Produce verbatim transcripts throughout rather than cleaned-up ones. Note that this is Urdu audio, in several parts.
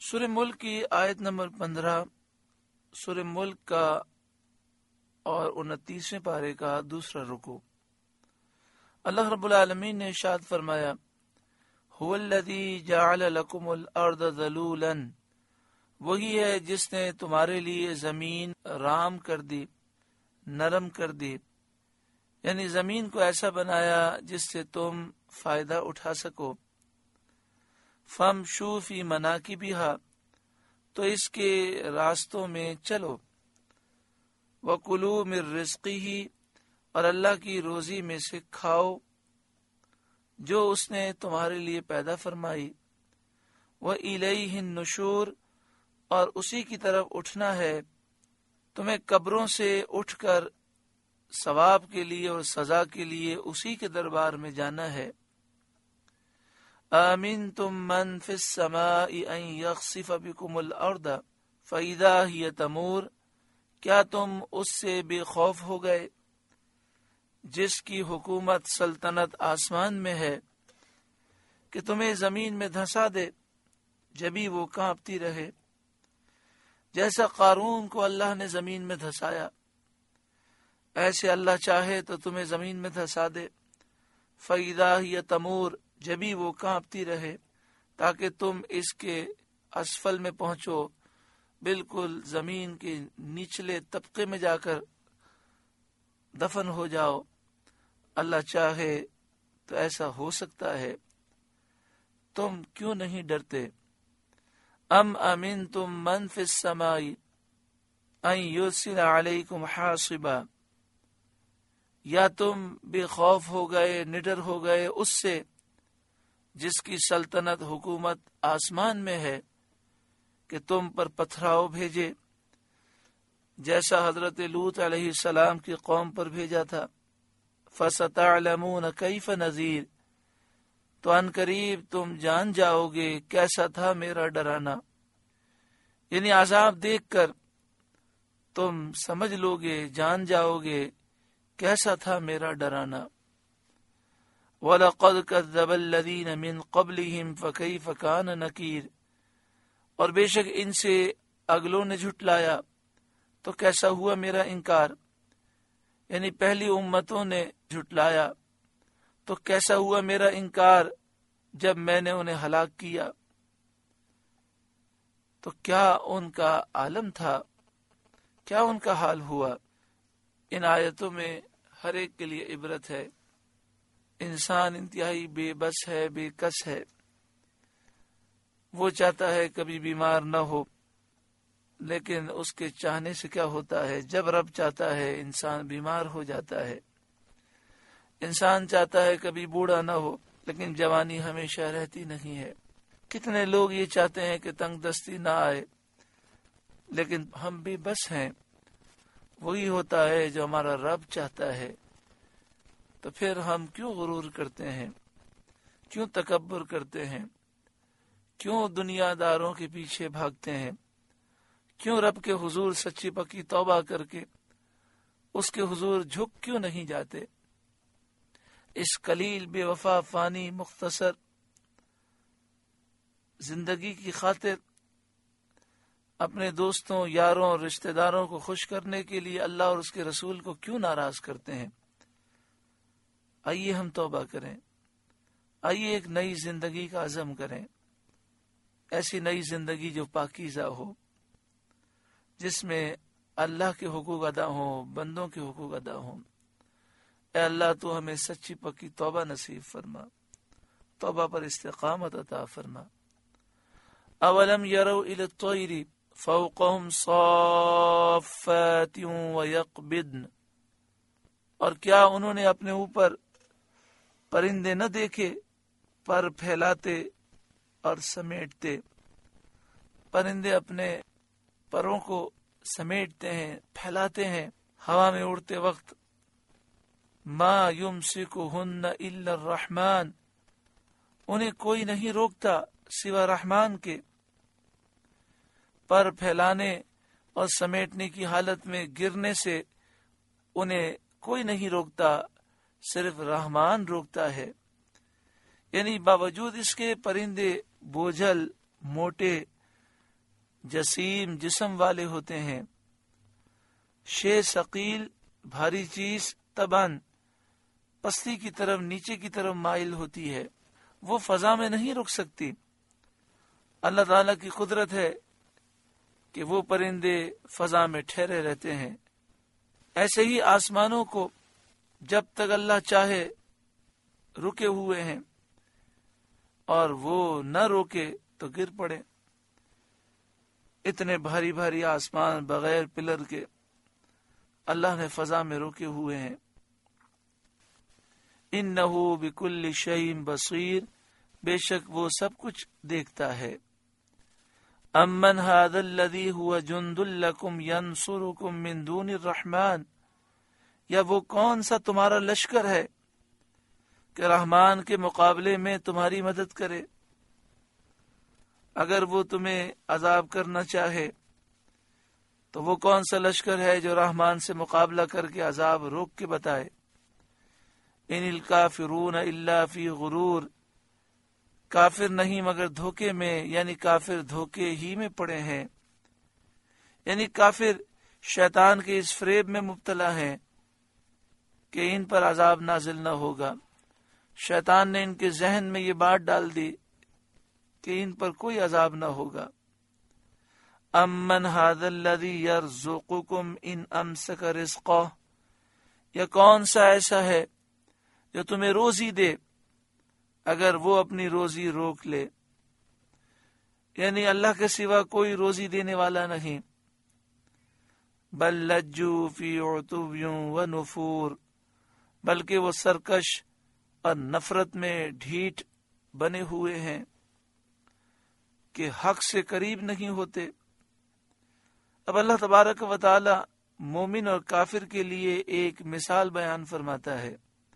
سورہ ملک کی آیت نمبر پندرہ، سورہ ملک کا اور انتیسویں پارے کا دوسرا رکوع۔ اللہ رب العالمین نے ارشاد فرمایا، هو الذی جعل لکم الارض ذلولا، وہی ہے جس نے تمہارے لیے زمین رام کر دی، نرم کر دی، یعنی زمین کو ایسا بنایا جس سے تم فائدہ اٹھا سکو۔ فامشوا فی مناکبہا، تو اس کے راستوں میں چلو۔ وکلوا من رزقہ، اور اللہ کی روزی میں سے کھاؤ جو اس نے تمہارے لیے پیدا فرمائی۔ وإلیہ النشور، اور اسی کی طرف اٹھنا ہے، تمہیں قبروں سے اٹھ کر ثواب کے لیے اور سزا کے لیے اسی کے دربار میں جانا ہے۔ آمنتم من فی السماء ان یخسف بکم الارض فاذا ہی تمور، کیا تم اس سے بے خوف ہو گئے جس کی حکومت سلطنت آسمان میں ہے کہ تمہیں زمین میں دھنسا دے جبھی وہ کانپتی رہے؟ جیسا قارون کو اللہ نے زمین میں دھسایا، ایسے اللہ چاہے تو تمہیں زمین میں دھسا دے۔ فَإِذَا هِيَ تَمُورُ، جبھی وہ کانپتی رہے، تاکہ تم اس کے اسفل میں پہنچو، بالکل زمین کے نچلے طبقے میں جا کر دفن ہو جاؤ۔ اللہ چاہے تو ایسا ہو سکتا ہے، تم کیوں نہیں ڈرتے؟ ام امنتم من فی السماء ان یرسل علیکم حاصبا، یا تم بے خوف ہو گئے، نڈر ہو گئے اس سے جس کی سلطنت حکومت آسمان میں ہے کہ تم پر پتھراؤ بھیجے، جیسا حضرت لوط علیہ السلام کی قوم پر بھیجا تھا۔ فَسَتَعْلَمُونَ كَيْفَ نَذِيرٌ، تو ان قریب تم جان جاؤ گے کیسا تھا میرا ڈرانا، یعنی عذاب دیکھ کر تم سمجھ لو گے، جان جاؤ گے کیسا تھا میرا ڈرانا۔ وَلَقَدْ كَذَّبَ الَّذِينَ مِن قَبْلِهِمْ فَكَيْفَ كَانَ نَكِيرٌ، اور بے شک ان سے اگلوں نے جھٹلایا تو کیسا ہوا میرا انکار، یعنی پہلی امتوں نے جھٹلایا تو کیسا ہوا میرا انکار جب میں نے انہیں ہلاک کیا۔ تو کیا ان کا عالم تھا، کیا ان کا حال ہوا؟ ان آیتوں میں ہر ایک کے لیے عبرت ہے۔ انسان انتہائی بے بس ہے، بے کس ہے، وہ چاہتا ہے کبھی بیمار نہ ہو، لیکن اس کے چاہنے سے کیا ہوتا ہے، جب رب چاہتا ہے انسان بیمار ہو جاتا ہے۔ انسان چاہتا ہے کبھی بوڑھا نہ ہو، لیکن جوانی ہمیشہ رہتی نہیں ہے۔ کتنے لوگ یہ چاہتے ہیں کہ تنگ دستی نہ آئے، لیکن ہم بھی بس ہیں۔ وہی ہوتا ہے جو ہمارا رب چاہتا ہے، تو پھر ہم کیوں غرور کرتے ہیں، کیوں تکبر کرتے ہیں، کیوں دنیا داروں کے پیچھے بھاگتے ہیں، کیوں رب کے حضور سچی پکی توبہ کر کے اس کے حضور جھک کیوں نہیں جاتے؟ اس قلیل بے وفا فانی مختصر زندگی کی خاطر اپنے دوستوں، یاروں اور رشتہ داروں کو خوش کرنے کے لیے اللہ اور اس کے رسول کو کیوں ناراض کرتے ہیں؟ آئیے ہم توبہ کریں، آئیے ایک نئی زندگی کا عزم کریں، ایسی نئی زندگی جو پاکیزہ ہو، جس میں اللہ کے حقوق ادا ہوں، بندوں کے حقوق ادا ہوں۔ اے اللہ تو ہمیں سچی پکی توبہ نصیب فرما، توبہ پر استقامت عطا فرما۔ اولم یروا الی الطیر فوقهم صافات ویقبضن، اور کیا انہوں نے اپنے اوپر پرندے نہ دیکھے، پر پھیلاتے اور سمیٹتے؟ پرندے اپنے پروں کو سمیٹتے ہیں، پھیلاتے ہیں ہوا میں اڑتے وقت۔ ما یمسکہن الا الرحمن، انہیں کوئی نہیں روکتا سوا رحمان کے۔ پر پھیلانے اور سمیٹنے کی حالت میں گرنے سے انہیں کوئی نہیں روکتا، صرف رحمان روکتا ہے۔ یعنی باوجود اس کے پرندے بوجھل، موٹے جسیم جسم والے ہوتے ہیں. شے ثقیل بھاری چیز تباً پستی کی طرف نیچے کی طرف مائل ہوتی ہے، وہ فضا میں نہیں رک سکتی. اللہ تعالیٰ کی قدرت ہے کہ وہ پرندے فضا میں ٹھہرے رہتے ہیں. ایسے ہی آسمانوں کو جب تک اللہ چاہے رکے ہوئے ہیں، اور وہ نہ روکے تو گر پڑے. اتنے بھاری بھاری آسمان بغیر پلر کے اللہ نے فضا میں روکے ہوئے ہیں. انہو بکل شیء بصیر، بے شک وہ سب کچھ دیکھتا ہے. امن ھذا الذی ھو جند لکم ینصرکم من دون الرحمن، یا وہ کون سا تمہارا لشکر ہے کہ رحمان کے مقابلے میں تمہاری مدد کرے. اگر وہ تمہیں عذاب کرنا چاہے تو وہ کون سا لشکر ہے جو رحمان سے مقابلہ کر کے عذاب روک کے بتائے. ان الکافرون الا فی غرور، کافر نہیں مگر دھوکے میں، یعنی کافر دھوکے ہی میں پڑے ہیں، یعنی کافر شیطان کے اس فریب میں مبتلا ہیں کہ ان پر عذاب نازل نہ ہوگا. شیطان نے ان کے ذہن میں یہ بات ڈال دی کہ ان پر کوئی عذاب نہ ہوگا. امن ھذا الذی یرزقکم ان امسک رزقہ، یا کون سا ایسا ہے جو تمہیں روزی دے اگر وہ اپنی روزی روک لے، یعنی اللہ کے سوا کوئی روزی دینے والا نہیں. بل لجوا فی عتو و نفور، بلکہ وہ سرکش اور نفرت میں ڈھیٹ بنے ہوئے ہیں کہ حق سے قریب نہیں ہوتے. اب اللہ تبارک و تعالی مومن اور کافر کے لیے ایک مثال بیان فرماتا ہے.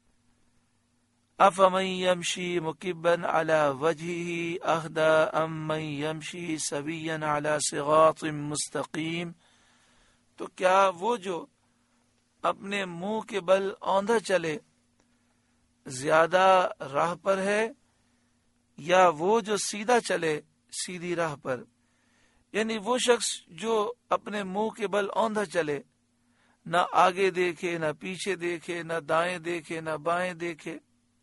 افمن یمشی مکبا علی وجہہ اہدی امن یمشی سویا علی صراط مستقیم، تو کیا وہ جو اپنے منہ کے بل اوندھا چلے زیادہ راہ پر ہے، یا وہ جو سیدھا چلے سیدھی راہ پر. یعنی وہ شخص جو اپنے منہ کے بل اوندھا چلے، نہ آگے دیکھے نہ پیچھے دیکھے، نہ دائیں دیکھے نہ بائیں دیکھے،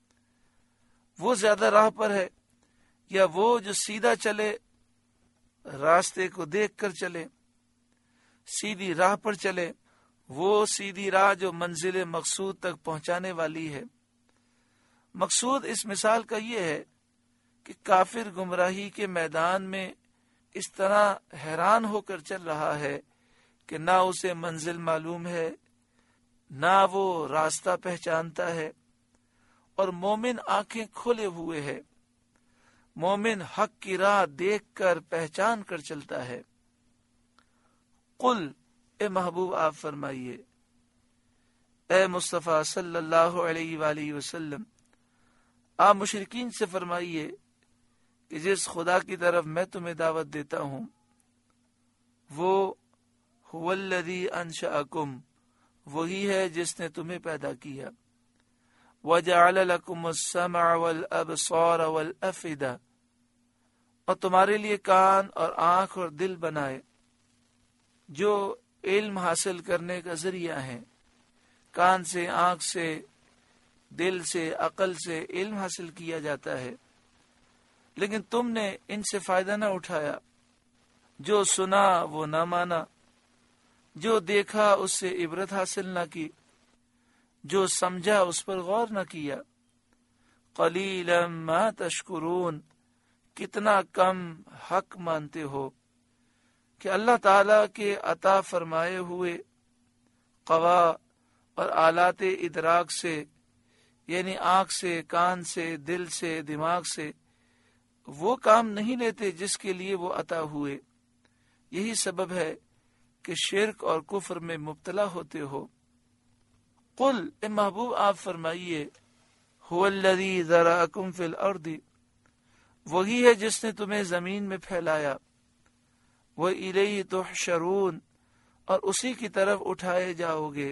وہ زیادہ راہ پر ہے، یا وہ جو سیدھا چلے راستے کو دیکھ کر چلے، سیدھی راہ پر چلے، وہ سیدھی راہ جو منزل مقصود تک پہنچانے والی ہے. مقصود اس مثال کا یہ ہے کہ کافر گمراہی کے میدان میں اس طرح حیران ہو کر چل رہا ہے کہ نہ اسے منزل معلوم ہے، نہ وہ راستہ پہچانتا ہے، اور مومن آنکھیں کھولے ہوئے ہے. مومن حق کی راہ دیکھ کر پہچان کر چلتا ہے. قل، اے محبوب آپ فرمائیے، اے مصطفیٰ صلی اللہ علیہ وآلہ وسلم، آپ مشرکین سے فرمائیے کہ جس خدا کی طرف میں تمہیں دعوت دیتا ہوں وہ هو الذی انشأکم، وہی ہے جس نے تمہیں پیدا کیا. وجعل لکم السمع والابصار والافئدہ، اور تمہارے لیے کان اور آنکھ اور دل بنائے جو علم حاصل کرنے کا ذریعہ ہیں. کان سے، آنکھ سے، دل سے، عقل سے علم حاصل کیا جاتا ہے، لیکن تم نے ان سے فائدہ نہ اٹھایا. جو سنا وہ نہ مانا، جو دیکھا اس سے عبرت حاصل نہ کی، جو سمجھا اس پر غور نہ کیا. قلیلا ما تشکرون، کتنا کم حق مانتے ہو کہ اللہ تعالی کے عطا فرمائے ہوئے قوا اور آلات ادراک سے، یعنی آنکھ سے، کان سے، دل سے، دماغ سے وہ کام نہیں لیتے جس کے لیے وہ عطا ہوئے. یہی سبب ہے کہ شرک اور کفر میں مبتلا ہوتے ہو. قل، اے محبوب آپ فرمائیے، هو الذی ذرأکم فی الارض، وہی ہے جس نے تمہیں زمین میں پھیلایا. وَإِلَيْهِ تُحْشَرُونَ، اور اسی کی طرف اٹھائے جاؤ گے.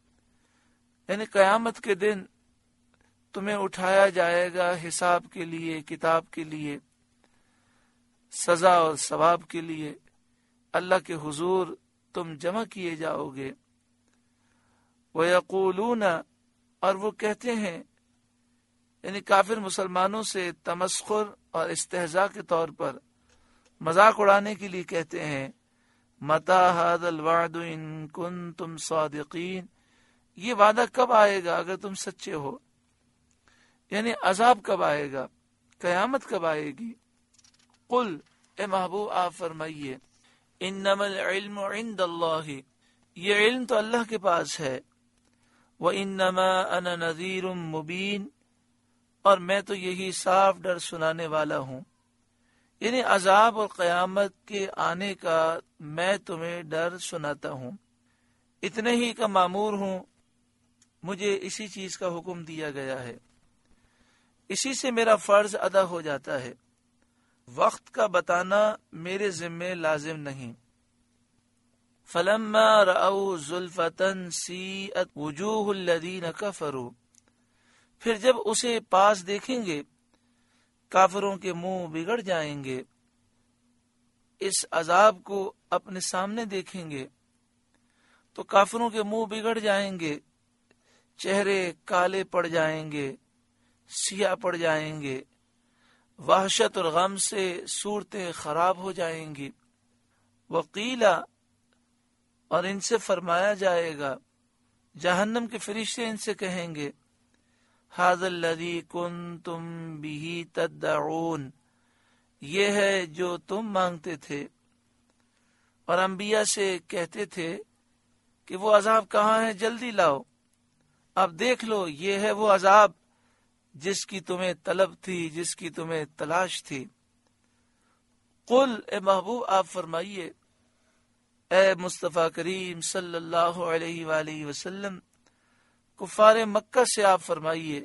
یعنی قیامت کے دن تمہیں اٹھایا جائے گا حساب کے لیے، کتاب کے لیے، سزا اور ثواب کے لیے. اللہ کے حضور تم جمع کیے جاؤ گے۔ وَيَقُولُونَ، اور وہ کہتے ہیں، یعنی کافر مسلمانوں سے تمسخر اور استہزاء کے طور پر مذاق اڑانے کے لیے کہتے ہیں، مَتَى هَذَا الْوَعْدُ إِن كُنتُمْ صَادِقِينَ، یہ وعدہ کب آئے گا اگر تم سچے ہو، یعنی عذاب کب آئے گا، قیامت کب آئے گی۔ قل، اے محبوب آپ فرمائیے، انما العلم عند اللہ، یہ علم تو اللہ کے پاس ہے، وَإِنَّمَا أَنَا نَذِيرٌ مُبِينٌ، اور میں تو یہی صاف ڈر سنانے والا ہوں، یعنی عذاب اور قیامت کے آنے کا میں تمہیں ڈر سناتا ہوں، اتنے ہی کا مامور ہوں، مجھے اسی چیز کا حکم دیا گیا ہے، اسی سے میرا فرض ادا ہو جاتا ہے، وقت کا بتانا میرے ذمے لازم نہیں۔ فَلَمَّا رَأَوْا زُلْفَةً سِیئَتْ وُجُوهُ الَّذِینَ كَفَرُوا، پھر جب اسے پاس دیکھیں گے کافروں کے منہ بگڑ جائیں گے، اس عذاب کو اپنے سامنے دیکھیں گے تو کافروں کے منہ بگڑ جائیں گے، چہرے کالے پڑ جائیں گے، سیاہ پڑ جائیں گے، وحشت اور غم سے صورتیں خراب ہو جائیں گی۔ وقیلا، اور ان سے فرمایا جائے گا، جہنم کے فرشتے ان سے کہیں گے، ھذا الذی کنتم بہ تدعون، یہ ہے جو تم مانگتے تھے اور انبیاء سے کہتے تھے کہ وہ عذاب کہاں ہے، جلدی لاؤ، اب دیکھ لو، یہ ہے وہ عذاب جس کی تمہیں طلب تھی، جس کی تمہیں تلاش تھی۔ قل، اے محبوب آپ فرمائیے، اے مصطفیٰ کریم صلی اللہ علیہ وآلہ وسلم، کفار مکہ سے آپ فرمائیے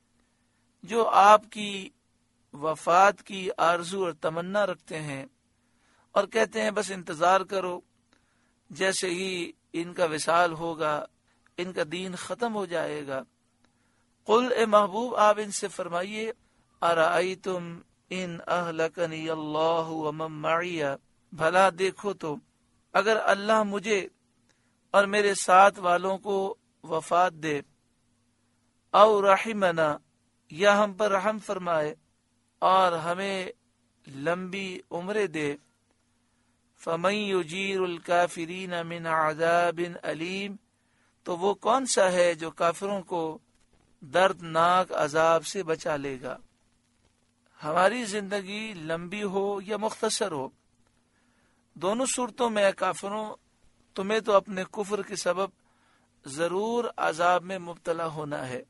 جو آپ کی وفات کی آرزو اور تمنا رکھتے ہیں اور کہتے ہیں بس انتظار کرو، جیسے ہی ان کا وصال ہوگا ان کا دین ختم ہو جائے گا۔ قل، اے محبوب آپ ان سے فرمائیے، ارأیتم ان اہلکنی اللہ ومن معی، بھلا دیکھو تو اگر اللہ مجھے اور میرے ساتھ والوں کو وفات دے، او رحمنا، یا ہم پر رحم فرمائے اور ہمیں لمبی عمریں دے، فمن یجیر الکافرین من عذاب علیم، تو وہ کون سا ہے جو کافروں کو دردناک عذاب سے بچا لے گا۔ ہماری زندگی لمبی ہو یا مختصر ہو، دونوں صورتوں میں کافروں تمہیں تو اپنے کفر کے سبب ضرور عذاب میں مبتلا ہونا ہے،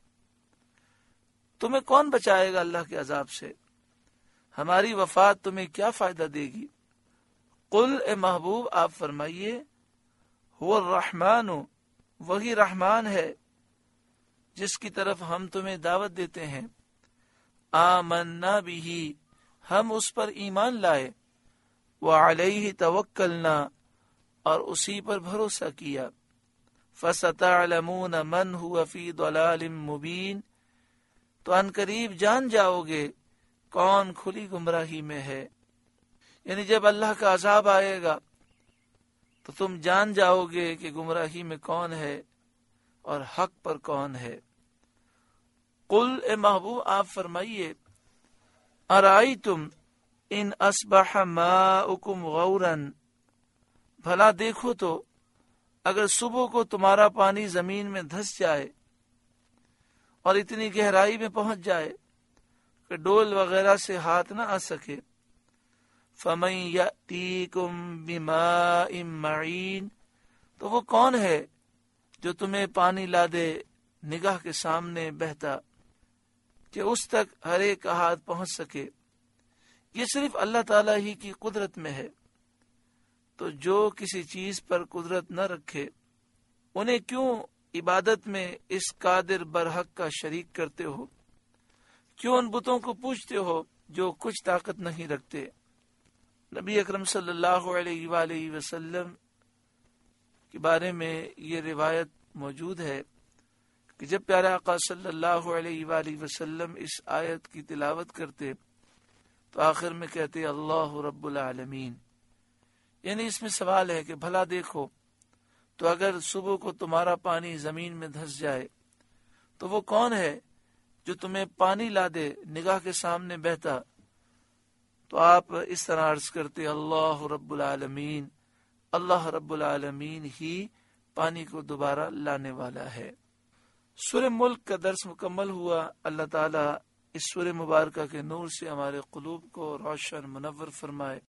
تمہیں کون بچائے گا اللہ کے عذاب سے؟ ہماری وفات تمہیں کیا فائدہ دے گی؟ قل، اے محبوب آپ فرمائیے، هو الرحمن، وہی رحمان ہے جس کی طرف ہم تمہیں دعوت دیتے ہیں، آمنا بہ، ہم اس پر ایمان لائے، وعلیہ توکلنا، اور اسی پر بھروسہ کیا، فستعلمون من هو فی ضلال مبین، تو ان قریب جان جاؤ گے کون کھلی گمراہی میں ہے، یعنی جب اللہ کا عذاب آئے گا تو تم جان جاؤ گے کہ گمراہی میں کون ہے اور حق پر کون ہے۔ قل، اے محبوب آپ فرمائیے، ارائیتم ان اصبح ماؤکم غورا، بھلا دیکھو تو اگر صبح کو تمہارا پانی زمین میں دھس جائے اور اتنی گہرائی میں پہنچ جائے کہ ڈول وغیرہ سے ہاتھ نہ آ سکے، فمن یأتیکم بماء معین، تو وہ کون ہے جو تمہیں پانی لا دے نگاہ کے سامنے بہتا کہ اس تک ہر ایک کا ہاتھ پہنچ سکے۔ یہ صرف اللہ تعالیٰ ہی کی قدرت میں ہے، تو جو کسی چیز پر قدرت نہ رکھے انہیں کیوں عبادت میں اس قادر برحق کا شریک کرتے ہو؟ کیوں ان بتوں کو پوجتے ہو جو کچھ طاقت نہیں رکھتے؟ نبی اکرم صلی اللہ علیہ وآلہ وسلم کے بارے میں یہ روایت موجود ہے کہ جب پیارے آقا صلی اللہ علیہ وآلہ وسلم اس آیت کی تلاوت کرتے تو آخر میں کہتے اللہ رب العالمین، یعنی اس میں سوال ہے کہ بھلا دیکھو تو اگر صبح کو تمہارا پانی زمین میں دھس جائے تو وہ کون ہے جو تمہیں پانی لا دے نگاہ کے سامنے بہتا؟ تو آپ اس طرح عرض کرتے اللہ رب العالمین، اللہ رب العالمین ہی پانی کو دوبارہ لانے والا ہے۔ سورہ ملک کا درس مکمل ہوا۔ اللہ تعالیٰ اس سورہ مبارکہ کے نور سے ہمارے قلوب کو روشن منور فرمائے۔